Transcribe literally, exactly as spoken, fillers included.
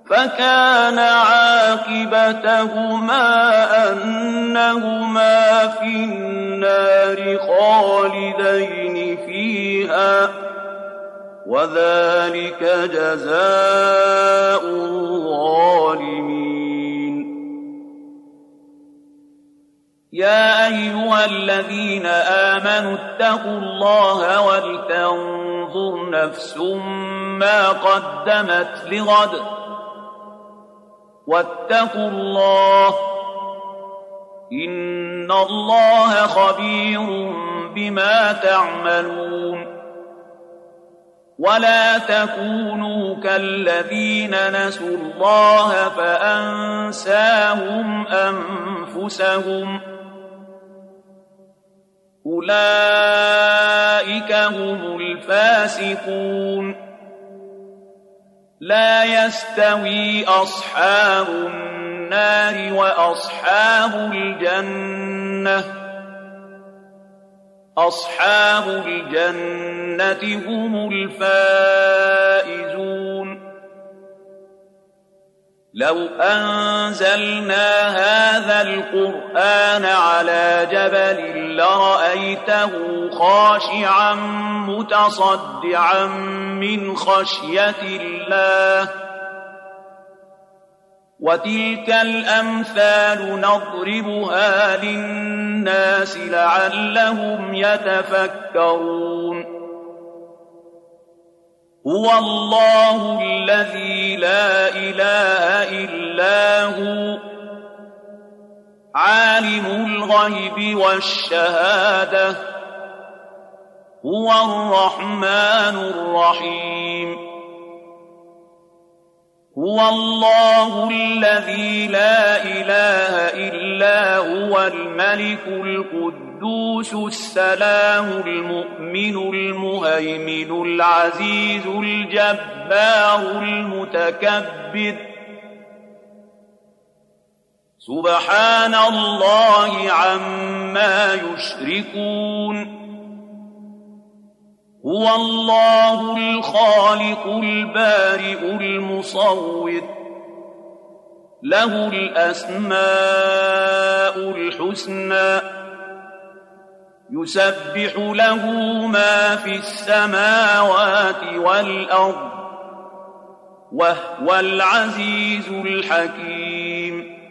فكان عاقبتهما أنهما في النار خالدين فيها وذلك جزاء الظالمين. يا أيها الذين آمنوا اتقوا الله ولتنظر نفس ما قدمت لغد واتقوا الله إن الله خبير بما تعملون. ولا تكونوا كالذين نسوا الله فأنساهم أنفسهم أولئك هم الفاسقون. لا يستوي أصحاب النار وأصحاب الجنة أصحاب الجنة هم الفائزون. لو أنزلنا هذا القرآن على جبل لرأيته خاشعا متصدعا من خشية الله. وتلك الأمثال نضربها للناس لعلهم يتفكرون. هو الله الذي لا إله إلا هو عالم الغيب والشهادة هو الرحمن الرحيم. هو الله الذي لا إله إلا هو الملك القدوس السلام المؤمن المهيمن العزيز الجبار المتكبر. سبحان الله عما يشركون. هو الله الخالق البارئ المصور له الأسماء الحسنى يسبح له ما في السماوات والأرض وهو العزيز الحكيم.